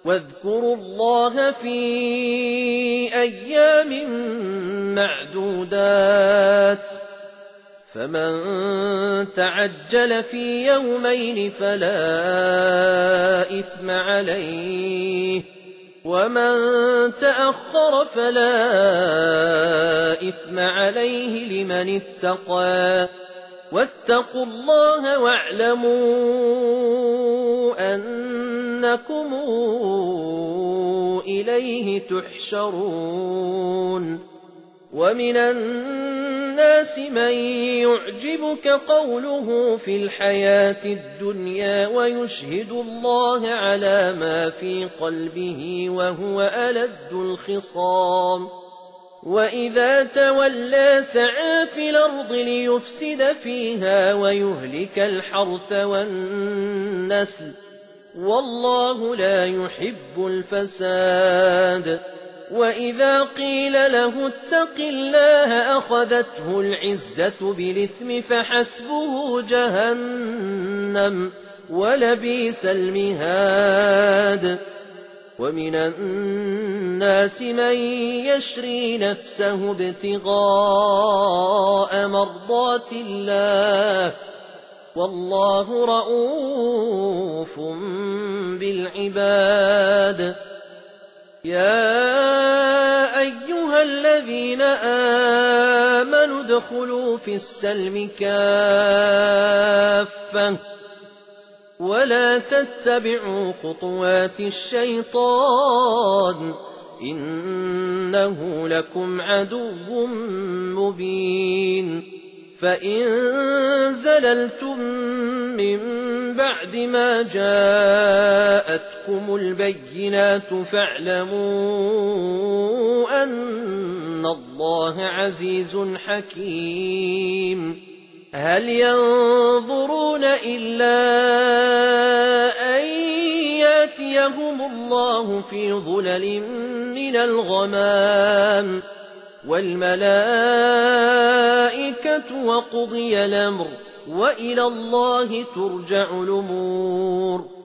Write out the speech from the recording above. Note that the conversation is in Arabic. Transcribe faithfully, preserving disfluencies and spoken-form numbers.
واذكروا الله في أيام معدودات فمن تعجل في يومين فلا إثم عليه ومن تأخر فلا إثم عليه لمن اتقى واتقوا الله واعلموا أنكم إليه تحشرون ومن الناس من يعجبك قوله في الحياة الدنيا ويشهد الله على ما في قلبه وهو ألد الخصام وإذا تولى سعى في الأرض ليفسد فيها ويهلك الحرث والنسل والله لا يحب الفساد وإذا قيل له اتق الله أخذته العزة بالإثم فحسبه جهنم ولبئس المهاد ومن الناس من يشري نفسه ابتغاء مرضات الله والله رءوف بالعباد يا أيها الذين آمنوا ادخلوا في السلم كافة ولا تتبعوا خطوات الشيطان إنه لكم عدو مبين فإن زللتم من بعد ما جاءتكم البينات فاعلموا أن الله عزيز حكيم هل ينظرون إلا أن يأتيهم الله في ظلل من الغمام والملائكة وقضي الأمر وإلى الله ترجع الأمور